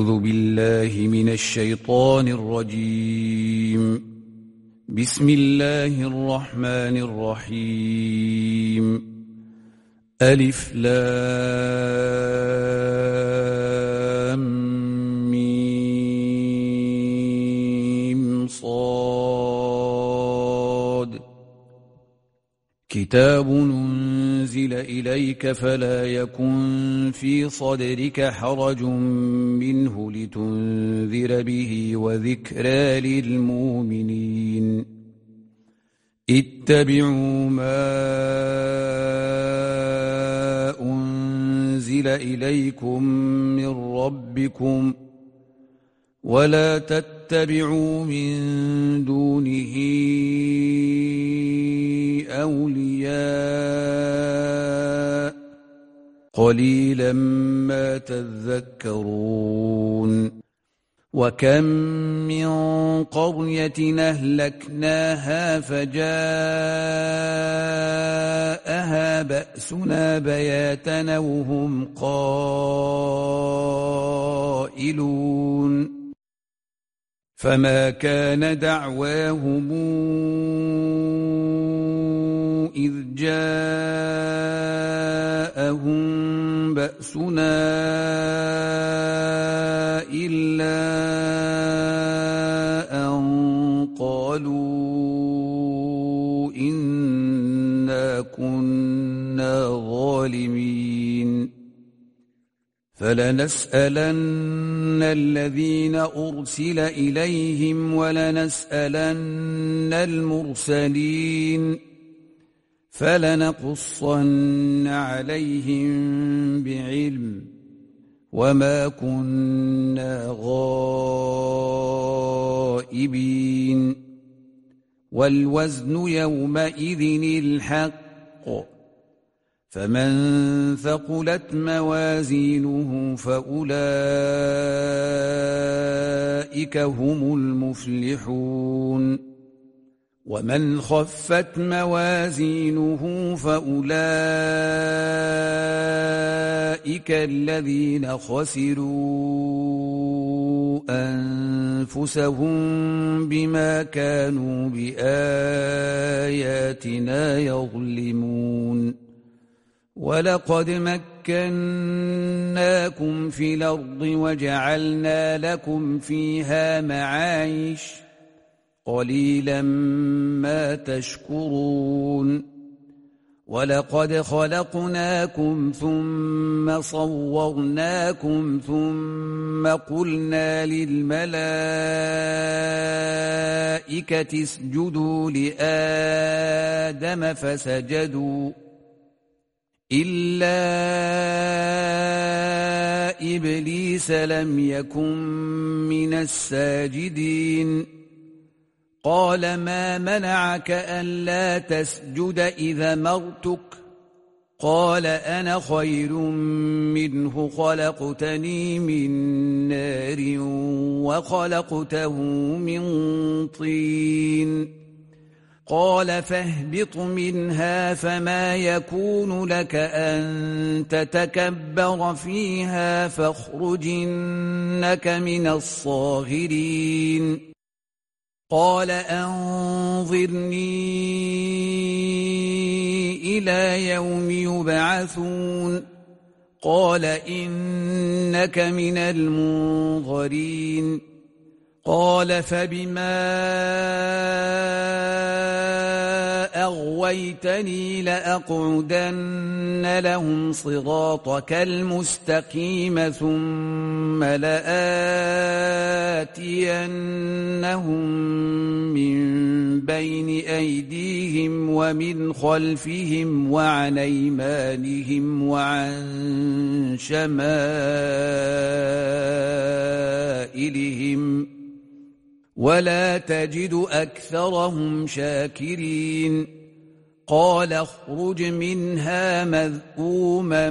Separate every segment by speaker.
Speaker 1: أعوذ بالله من الشيطان الرجيم. بسم الله الرحمن الرحيم. ألف لام ميم صاد. كتاب أنزل إليك فلا يكن في صدرك حرج منه لتنذر به وذكرى للمؤمنين. اتبعوا ما أنزل إليكم من ربكم ولا تتبعوا من دونه أولياء قليلا ما تذكرون. وكم من قرية أهلكناها فجاءها بأسنا بياتا وهم قائلون. فما كان دعواهم إذ جاءهم بأسنا إلا أن قالوا إنا كنا ظالمين. فلنسألن الذين أرسل إليهم ولنسألن المرسلين فلنقصن عليهم بعلم وما كنا غائبين. والوزن يومئذ الحق فمن ثقلت موازينه فأولئك هم المفلحون. ومن خفت موازينه فأولئك الذين خسروا أنفسهم بما كانوا بآياتنا يظلمون. ولقد مكناكم في الأرض وجعلنا لكم فيها معايش قليلا ما تشكرون. ولقد خلقناكم ثم صورناكم ثم قلنا للملائكة اسجدوا لآدم فسجدوا إلا إبليس لم يكن من الساجدين. قال ما منعك ألا تسجد إذا أمرتك؟ قال أنا خير منه خلقتني من نار وخلقته من طين. قال فاهبط منها فما يكون لك أن تتكبر فيها فاخرج إنك من الصاغرين. قال أنظرني إلى يوم يبعثون. قال إنك من المنظرين. قال فبما أغويتني لأقعدن لهم صراطك المستقيم ثم لآتينهم من بين أيديهم ومن خلفهم وعن أيمانهم وعن شمائلهم ولا تجد أكثرهم شاكرين. قال اخرج منها مذءوما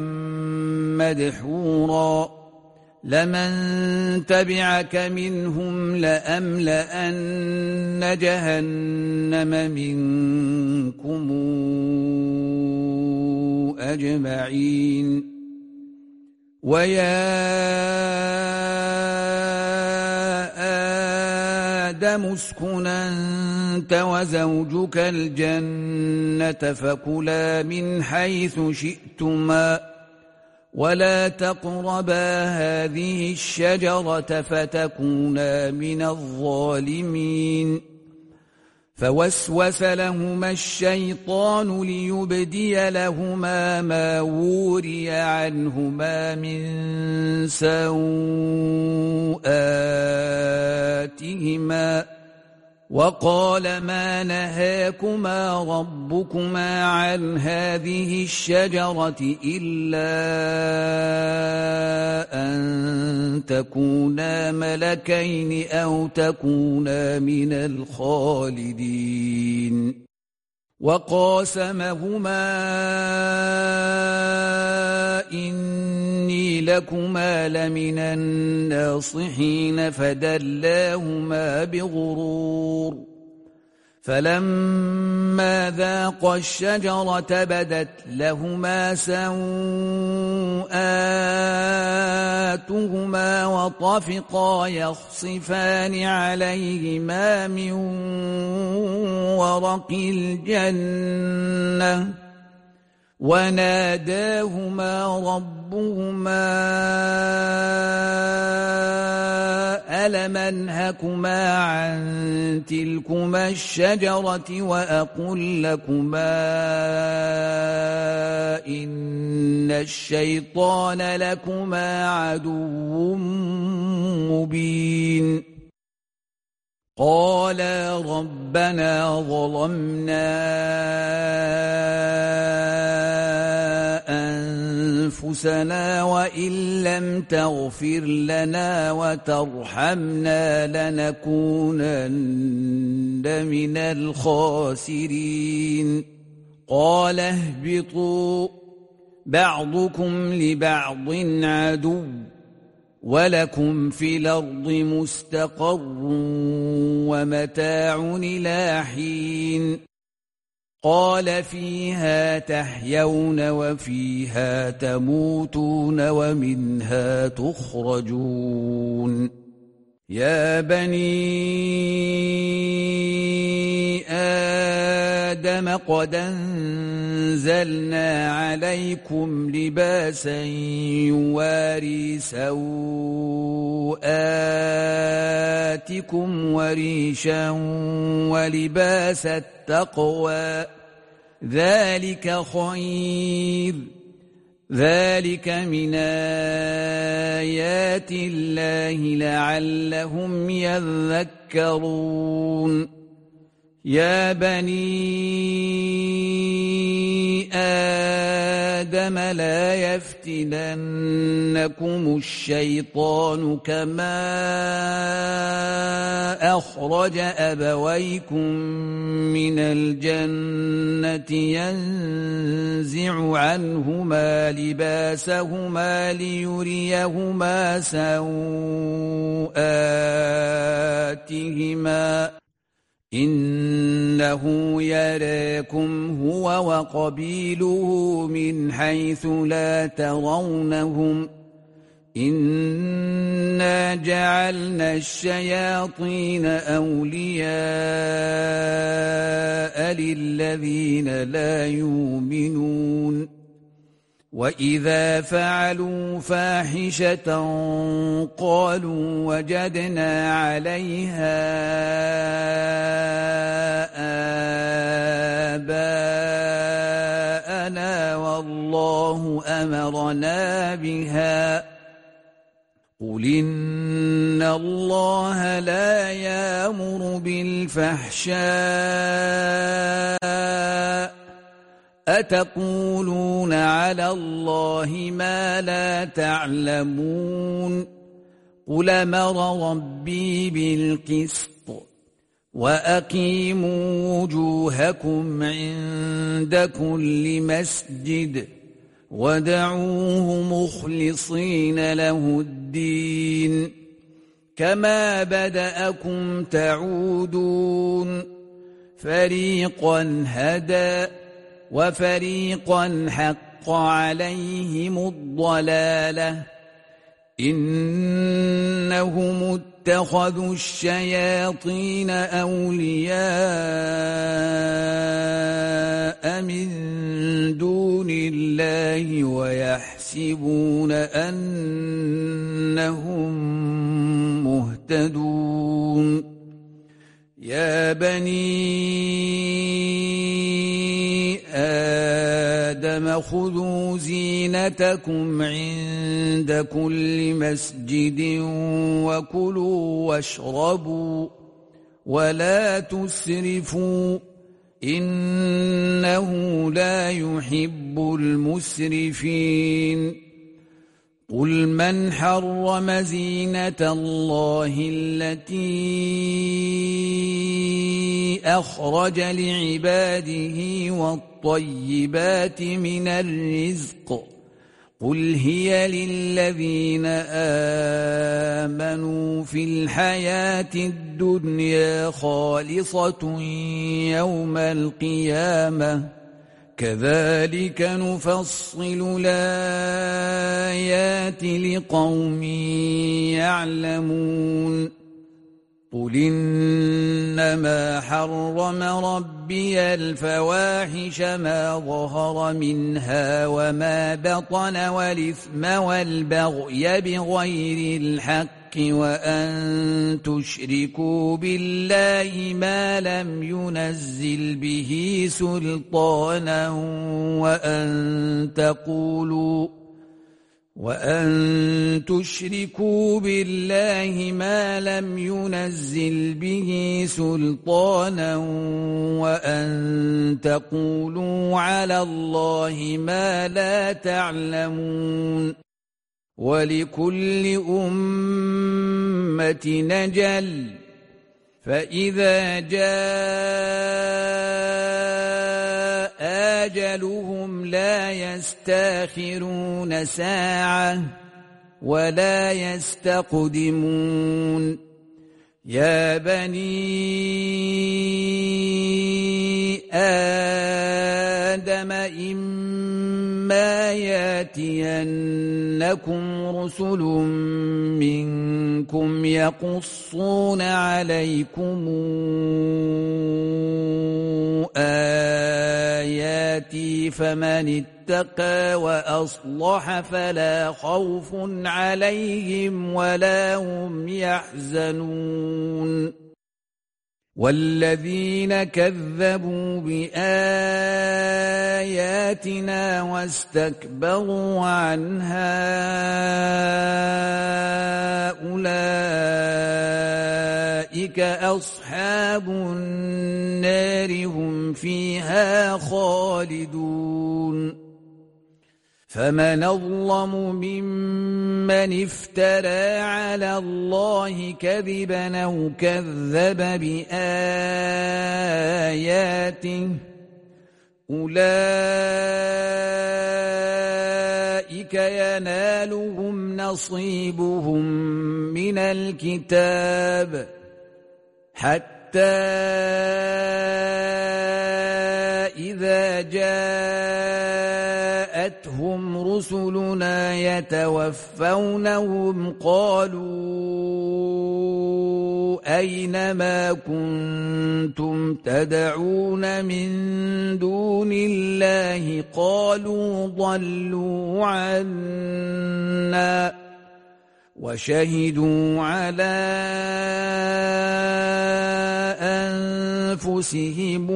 Speaker 1: مدحورا لمن تبعك منهم لأملأن جهنم منكم أجمعين. أجمعين. ويا آدم اسكن أنت وزوجك الجنة فكلا من حيث شئتما ولا تقربا هذه الشجرة فتكونا من الظالمين فوسوس لهما الشيطان ليبدي لهما ما وري عنهما من سوآتهما وقال ما نهاكما ربكما عن هذه الشجرة إلا أن تكونا ملكين أو تكونا من الخالدين وقاسمهما إني لكما لمن الناصحين فدلاهما بغرور فلما ذاقا الشجرة بدت لهما سوآتهما وطفقا يخصفان عليهما من ورق الجنة وناداهما ربهما ألم أنهكما عن تلكما الشجرة وأقل لكما إن الشيطان لكما عدو مبين قالا ربنا ظلمنا أنفسنا وإن لم تغفر لنا وترحمنا لنكونن من الخاسرين قال اهبطوا بعضكم لبعض عدو ولكم في الأرض مستقر ومتاع إلى حين قال فيها تحيون وفيها تموتون ومنها تخرجون يا بني آدم قد أنزلنا عليكم لباسا يواري سوآتكم وريشا ولباس التقوى ذلك خير ذلك من آيات الله لعلهم يذكرون يا بني آدم لا يفتننكم الشيطان كما أخرج أبويكم من الجنة ينزع عنهما لباسهما ليريهما سوآتهما إنه يراكم هو وقبيله من حيث لا ترونهم إنا جعلنا الشياطين أولياء للذين لا يؤمنون وإذا فعلوا فاحشة قالوا وجدنا عليها آباءنا والله أمرنا بها قل إن الله لا يأمر بالفحشاء أتقولون على الله ما لا تعلمون قل أمر ربي بالقسط وأقيموا وجوهكم عند كل مسجد ودعوه مخلصين له الدين كما بدأكم تعودون فريقا هدى وفريقا حق عليهم الضلالة إنهم اتخذوا الشياطين أولياء من دون الله ويحسبون أنهم مهتدون يا بني آدم خذوا زينتكم عند كل مسجد وكلوا واشربوا ولا تسرفوا إنه لا يحب المسرفين قل من حرم زينة الله التي أخرج لعباده والطيبات من الرزق قل هي للذين آمنوا في الحياة الدنيا خالصة يوم القيامة كذلك نفصل الآيات لقوم يعلمون قل إنما حرم ربي الفواحش ما ظهر منها وما بطن والإثم والبغي بغير الحق وأن تشركوا بالله ما لم ينزل به سلطانا وأن تشركوا بالله ما لم ينزل به سلطانا وأن تقولوا على الله ما لا تعلمون ولكل أمة نجل فإذا جاء أجلهم لا يستأخرون ساعة ولا يستقدمون يا بني آدم إما ياتينكم رسل منكم يقصون عليكم آياتي فمن اتقى وأصلح فلا خوف عليهم ولا هم يحزنون والذين كذبوا بآياتنا واستكبروا عنها أولئك أصحاب النار هم فيها خالدون فمن أظلم ممن افترى على الله كذبا أو كذب بآياته أولئك ينالهم نصيبهم من الكتاب حتى إذا جاءتهم رسلنا يتوفونهم قالوا أين ما كنتم تدعون من دون الله قالوا ضلوا عنا وشهدوا على أنفسهم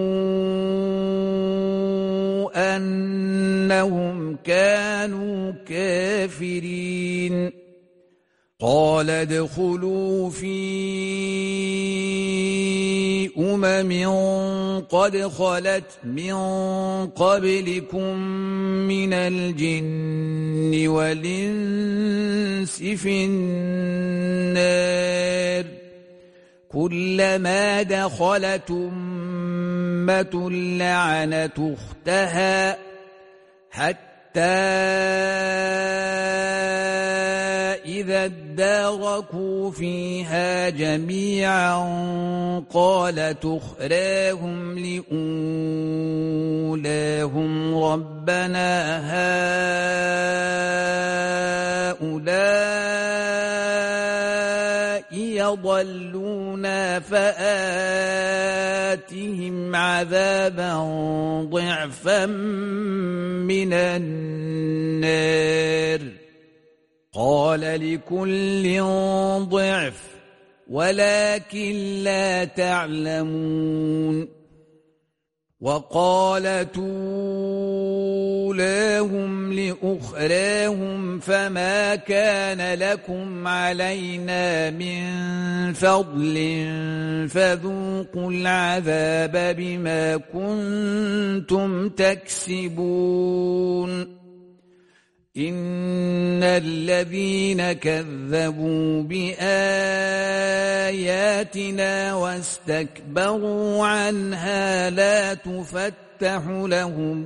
Speaker 1: أنهم كانوا كافرين قال ادخلوا في قد خلت من قبلكم من الجن والإنس في النار كلما دخلت أمة لعنت أختها حتى إذا اداركوا فيها جميعا قالت أخراهم لأولاهم ربنا هؤلاء يضلونا فآتهم عذابا ضعفا من النار قال لكل ضعف ولكن لا تعلمون وقالت أولاهم لأخراهم فما كان لكم علينا من فضل فذوقوا العذاب بما كنتم تكسبون إن الذين كذبوا بآياتنا واستكبروا عنها لا تفتح لهم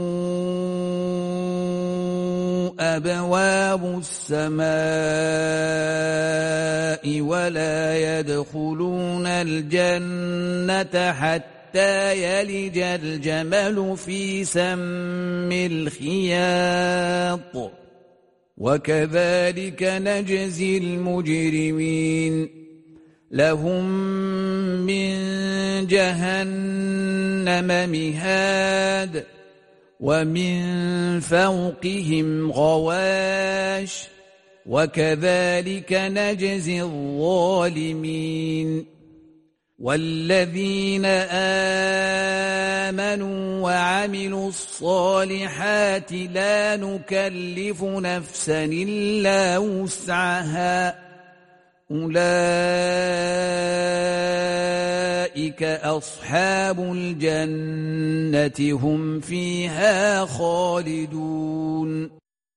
Speaker 1: أبواب السماء ولا يدخلون الجنة حتى يلج الجمل في سم الخياط وكذلك نجزي المجرمين لهم من جهنم مهاد ومن فوقهم غواش وكذلك نجزي الظالمين والذين آمنوا وعملوا الصالحات لا نكلف نفسا إلا وسعها أولئك أصحاب الجنة هم فيها خالدون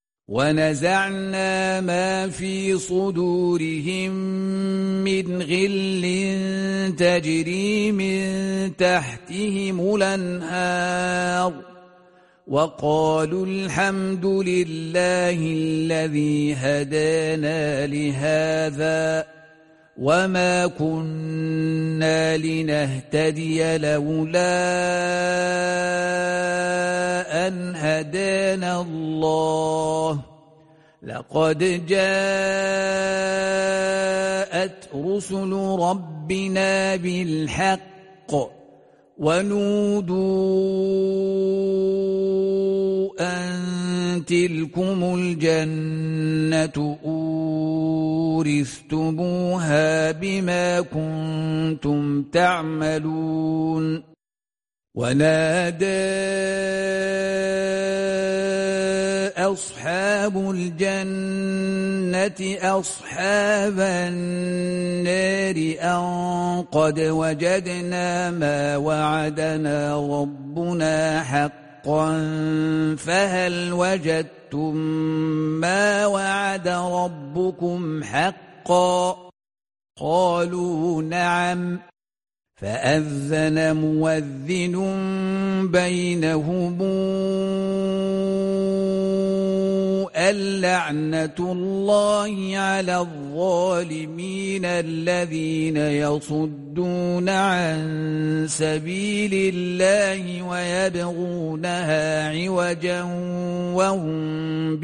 Speaker 1: ونزعنا ما في صدورهم من غل تجري من تحتهم الأنهار وقالوا الحمد لله الذي هدانا لهذا وما كنا لنهتدي لولا أن هدانا الله لقد جاءت رسل ربنا بالحق ونودوا أن تلكم الجنة أورثتموها بما كنتم تعملون ونادى أصحاب الجنة أصحاب النار أن قد وجدنا ما وعدنا ربنا حقا فهل وجدتم ما وعد ربكم حقا قالوا نعم فأذن مؤذن بينهم اللعنة الله على الظالمين الذين يصدون عن سبيل الله ويبغونها عوجا وهم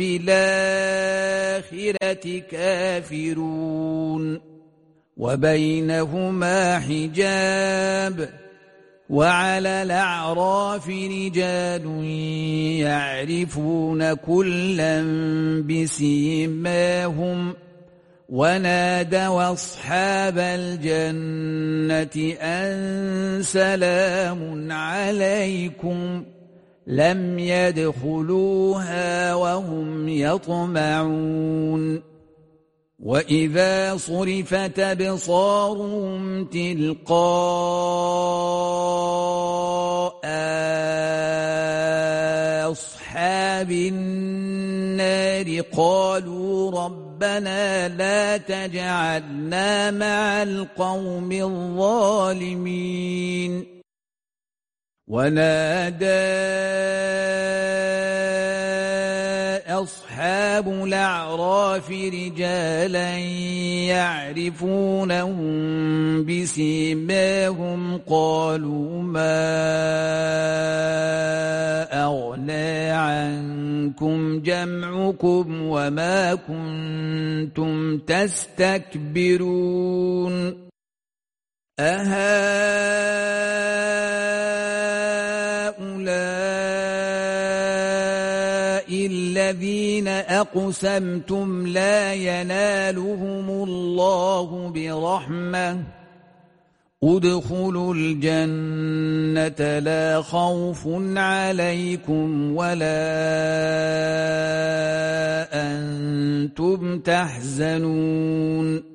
Speaker 1: بالآخرة كافرون وبينهما حجاب وعلى الأعراف رجال يعرفون كلا بسيماهم ونادوا أصحاب الجنة أن سلام عليكم لم يدخلوها وهم يطمعون وإذا صرفت أبصارهم تلقاء أصحاب النار قالوا ربنا لا تجعلنا مع القوم الظالمين ونادى أصحاب أصحاب الأعراف رجالا يعرفونهم بسيماهم قالوا ما أغنى عنكم جمعكم وما كنتم تستكبرون أهؤلاء الذين أقسمتم لا ينالهم الله برحمة ادخلوا الجنة لا خوف عليكم ولا أنتم تحزنون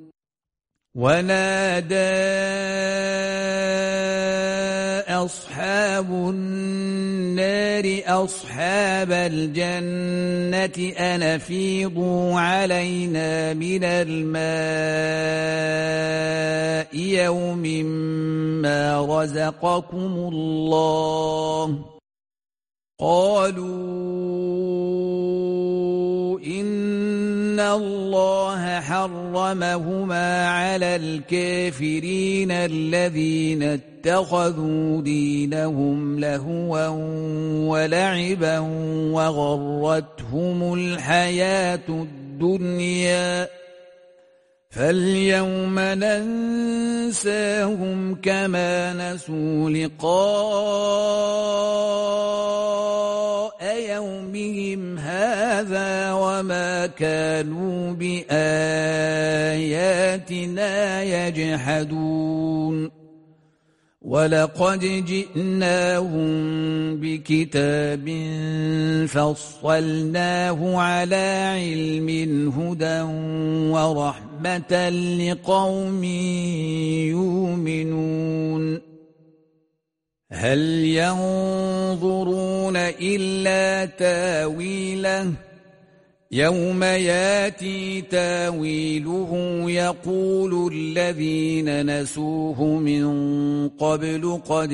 Speaker 1: ونادى أصحاب النار أصحاب الجنة أن أفيضوا علينا من الماء يوم ما رزقكم الله قالوا إن الله حرمهما على الكافرين الذين اتخذوا دينهم لهوا ولعبا وغرتهم الحياة الدنيا فاليوم ننساهم كما نسوا لقاء يومهم هذا وما كانوا بآياتنا يجحدون ولقد جئناهم بكتاب فصلناه على علم هدى ورحمة لقوم يؤمنون هل ينظرون إلا تاويله يوم ياتي تاويله يقول الذين نسوه من قبل قد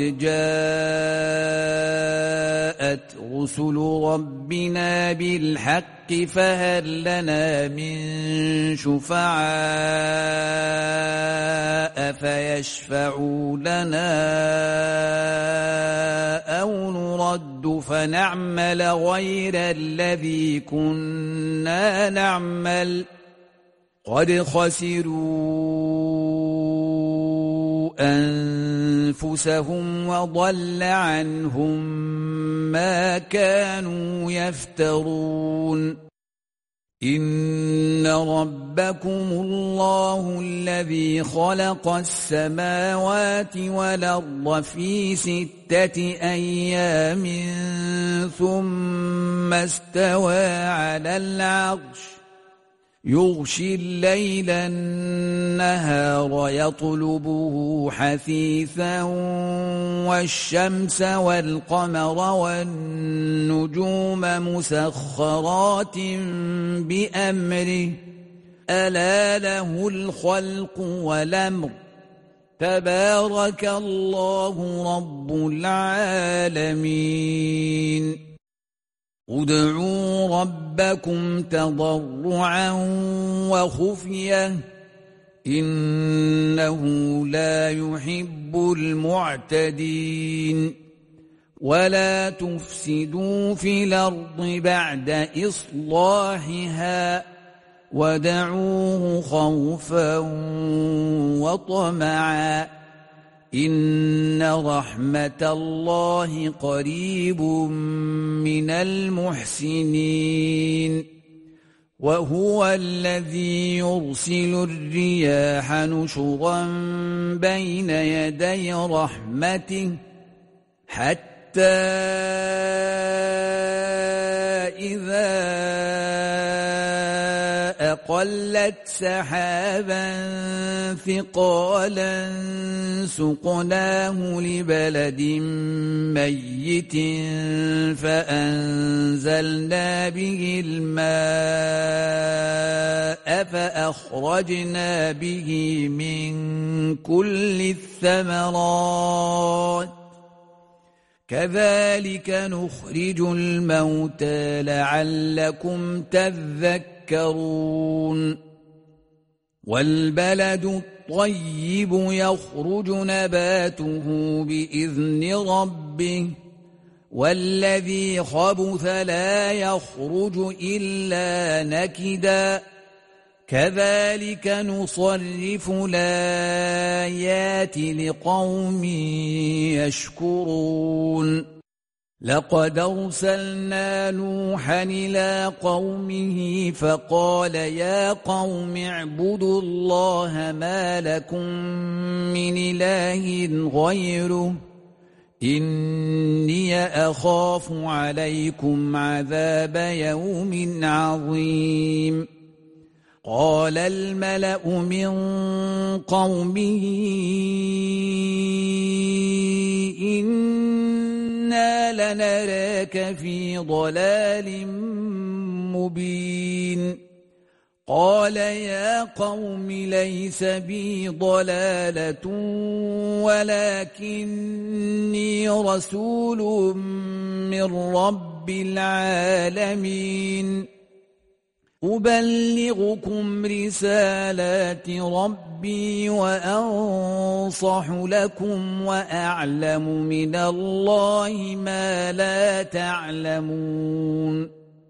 Speaker 1: جاءت رسل ربنا بالحق فهل لنا من شفعاء فيشفعوا لنا أو نرد فنعمل غير الذي كنا نعمل قد خسروا أنفسهم وضل عنهم ما كانوا يفترون إن ربكم الله الذي خلق السماوات والأرض في 6 أيام ثم استوى على العرش يغشي الليل النهار يطلبه حثيثا والشمس والقمر والنجوم مسخرات بأمره ألا له الخلق والأمر تبارك الله رب العالمين ادعوا ربكم تضرعا وخفية إنه لا يحب المعتدين ولا تفسدوا في الأرض بعد إصلاحها ودعوه خوفا وطمعا إن رحمة الله قريب من المحسنين وهو الذي يرسل الرياح نشرا بين يدي رحمته حتى إذا أقلت سحابا ثقالا سقناه لبلد ميت فأنزلنا به الماء فأخرجنا به من كل الثمرات كذلك نخرج الموتى لعلكم تذكرون والبلد الطيب يخرج نباته بإذن ربه والذي خبث لا يخرج إلا نكدا كذلك نصرف الآيات لقوم يشكرون لقد أرسلنا نوحا إلى قومه فقال يا قوم اعبدوا الله ما لكم من إله غيره إني أخاف عليكم عذاب يوم عظيم قال الملأ من قومه إنا لنراك في ضلال مبين قال يا قوم ليس بي ضلالة ولكني رسول من رب العالمين أبلغكم رسالات ربي وأنصح لكم وأعلم من الله ما لا تعلمون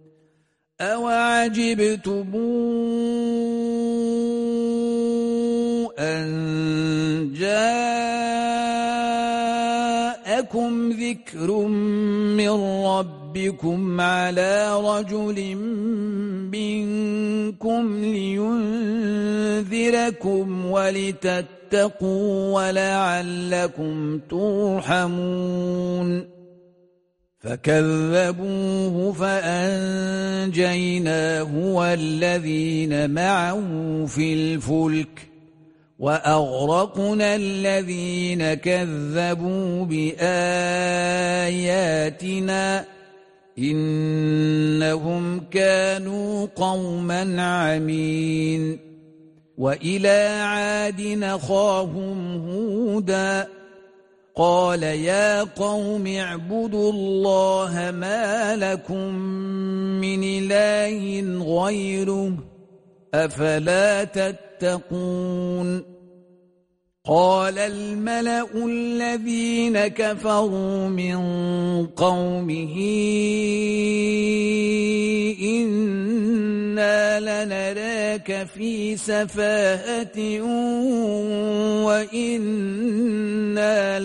Speaker 1: أوعجبتم أن جاءكم ذكر من ربكم على رجل منكم لينذركم ولتتقوا ولعلكم ترحمون فكذبوه فأنجيناه والذين معه في الفلك وأغرقنا الذين كذبوا بآياتنا إنهم كانوا قوما عمين وإلى عاد أخاهم هودا قال يا قوم اعبدوا الله ما لكم من إله غيره أفلا تتقون قال الملأ الذين كفروا من قومه إنا لنراك في سفاهة وإنا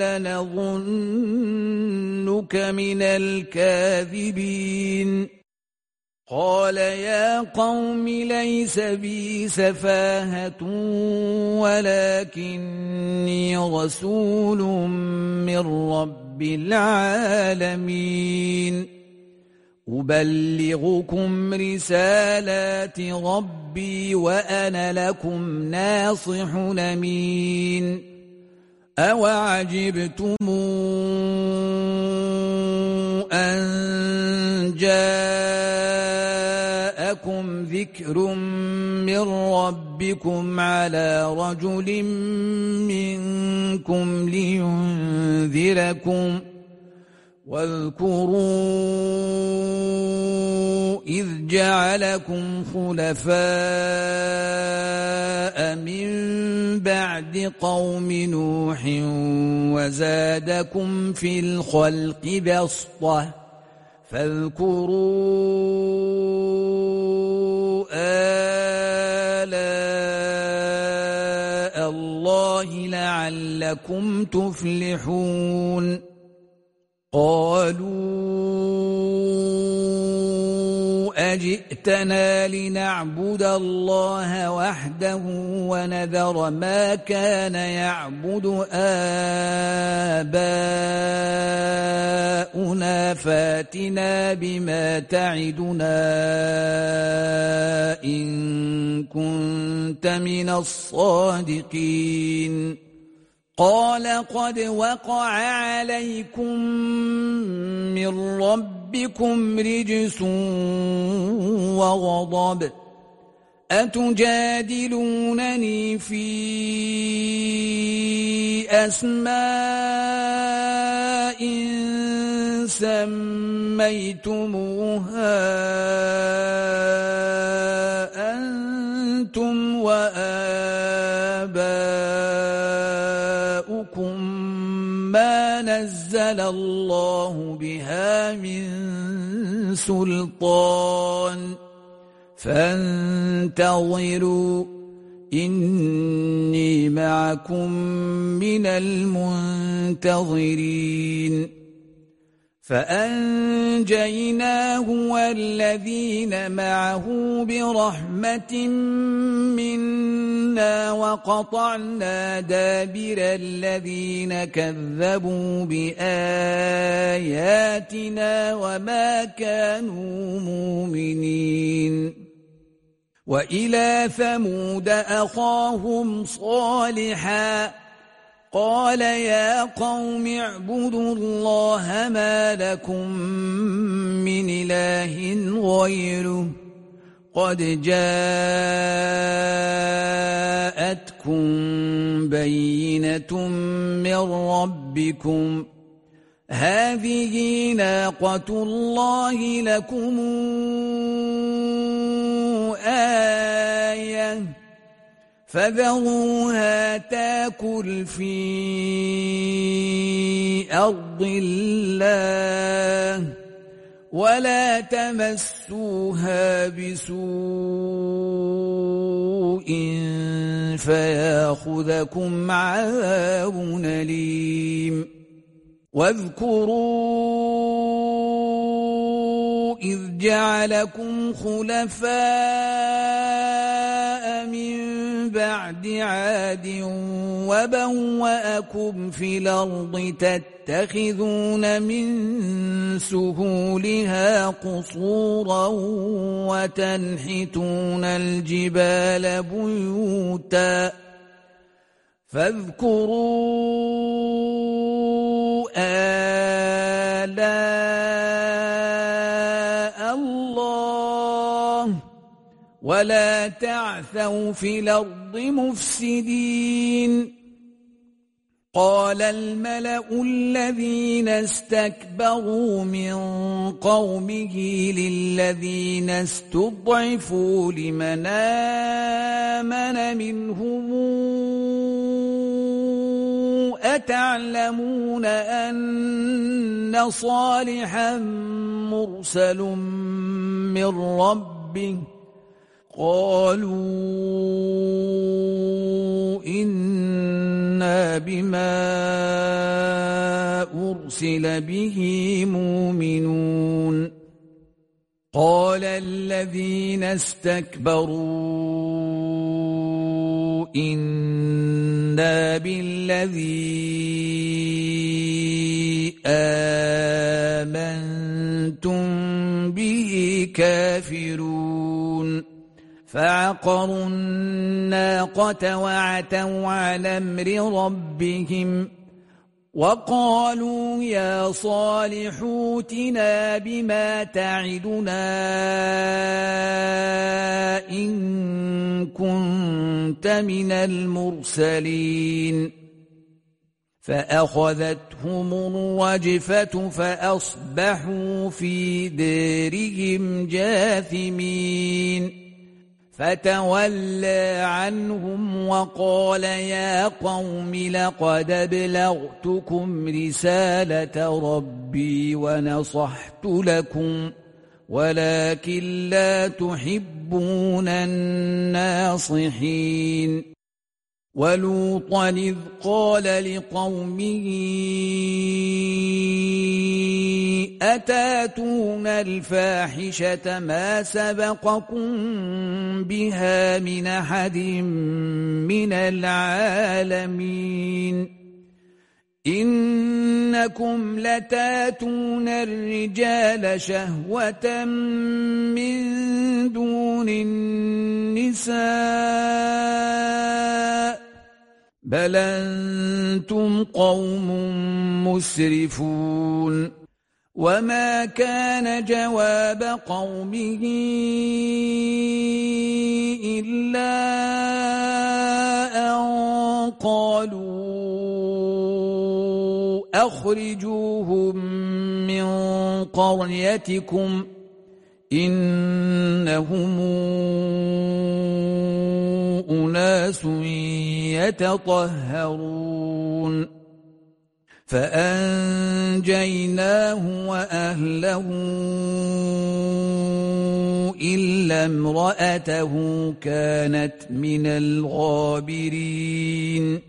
Speaker 1: لنظنك من الكاذبين قال يا قوم ليس بي سفاهة ولكني رسول من رب العالمين أبلغكم رسالات ربي وأنا لكم ناصح أمين أوعجبتم أن جاءكم ذكر من ربكم على رجل منكم لينذركم واذكروا إذ جعلكم خلفاء من بعد قوم نوح وزادكم في الخلق بسطة فاذكروا آلاء الله لعلكم تفلحون قالوا أجئتنا لنعبد الله وحده ونذر ما كان يعبد آباؤنا فاتنا بما تعدنا إن كنت من الصادقين قال قد وقع عليكم من ربكم رجس وغضب أتجادلونني في أسماء سميتموها أنتم وآباؤكم ما نزل الله بها من سلطان فانتظروا إني معكم من المنتظرين فأنجيناه والذين معه برحمة منا وقطعنا دابر الذين كذبوا بآياتنا وما كانوا مؤمنين وإلى ثمود أخاهم صالحا قال يا قوم اعبدوا الله ما لكم من إله غيره قد جاءتكم بينة من ربكم هذه ناقة الله لكم آية فذروها تاكل في أرض الله ولا تمسوها بسوء فياخذكم عذاب أليم واذكروا إذ جعلكم خلفاء من بعد عاد وبوأكم في الأرض تتخذون من سهولها قصورا وتنحتون الجبال بيوتا فاذكروا آلاء الله ولا تعثوا في الأرض مفسدين قال الملأ الذين استكبروا من قومه للذين استضعفوا لمن آمن منهم أتعلمون أن صالحا مرسل من ربه قالوا إنا بما أرسل به مؤمنون قال الذين استكبروا إنا بالذي آمنتم به كافرون فعقروا الناقة وعتوا على أمر ربهم وقالوا يا صالح ائتنا بما تعدنا إن كنت من المرسلين فأخذتهم الرجفة فأصبحوا في دارهم جاثمين فتولى عنهم وقال يا قوم لقد أبلغتكم رسالة ربي ونصحت لكم ولكن لا تحبون الناصحين ولوطا إذ قال لقومه أتاتون الفاحشة ما سبقكم بها من أحد من العالمين إنكم لتاتون الرجال شهوة من دون النساء بل أنتم قوم مسرفون وما كان جواب قومه إلا أن قالوا أخرجوهم من قريتكم إنهم أناس يتطهرون فأنجيناه وأهله إلا امرأته كانت من الغابرين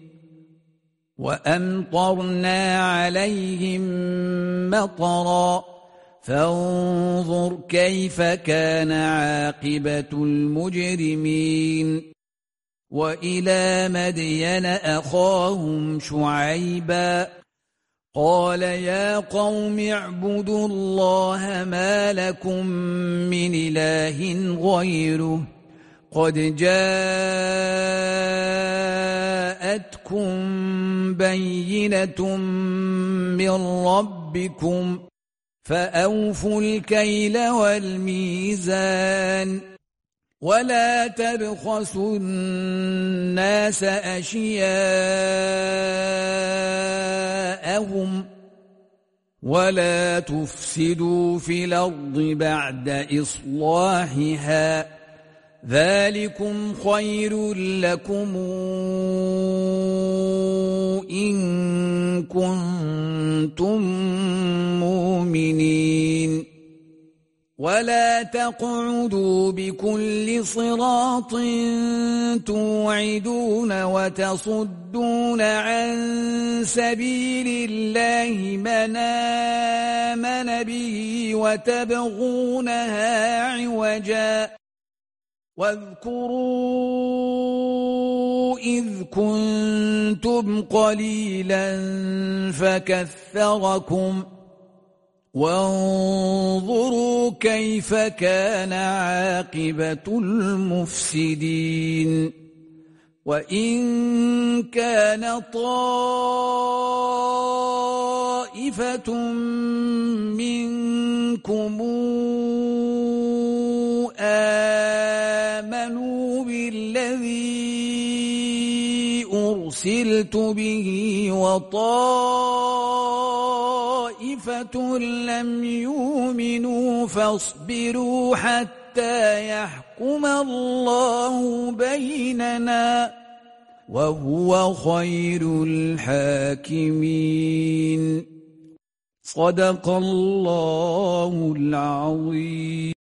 Speaker 1: وأمطرنا عليهم مطرا فانظر كيف كان عاقبة المجرمين وإلى مدين أخاهم شعيبا قال يا قوم اعبدوا الله ما لكم من إله غيره قد جاءتكم بينة من ربكم فأوفوا الكيل والميزان ولا تبخسوا الناس أشياءهم ولا تفسدوا في الأرض بعد إصلاحها ذلكم خير لكم إن كنتم مؤمنين ولا تقعدوا بكل صراط توعدون وتصدون عن سبيل الله من آمن به وتبغونها عوجا واذكروا إذ كنتم قليلا فكثركم وانظروا كيف كان عاقبة المفسدين وإن كان طائفة منكم آمنوا بالذي أرسلت به وطائفة لم يؤمنوا فاصبروا حتى يحكم الله بيننا وهو خير الحاكمين صدق الله العظيم.